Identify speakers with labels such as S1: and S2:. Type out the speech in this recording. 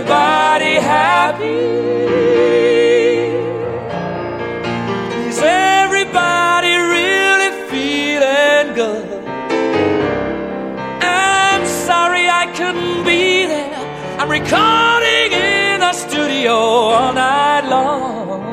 S1: everybody happy? Is everybody really feeling good? I'm sorry I couldn't be there. I'm recording in the studio all night long.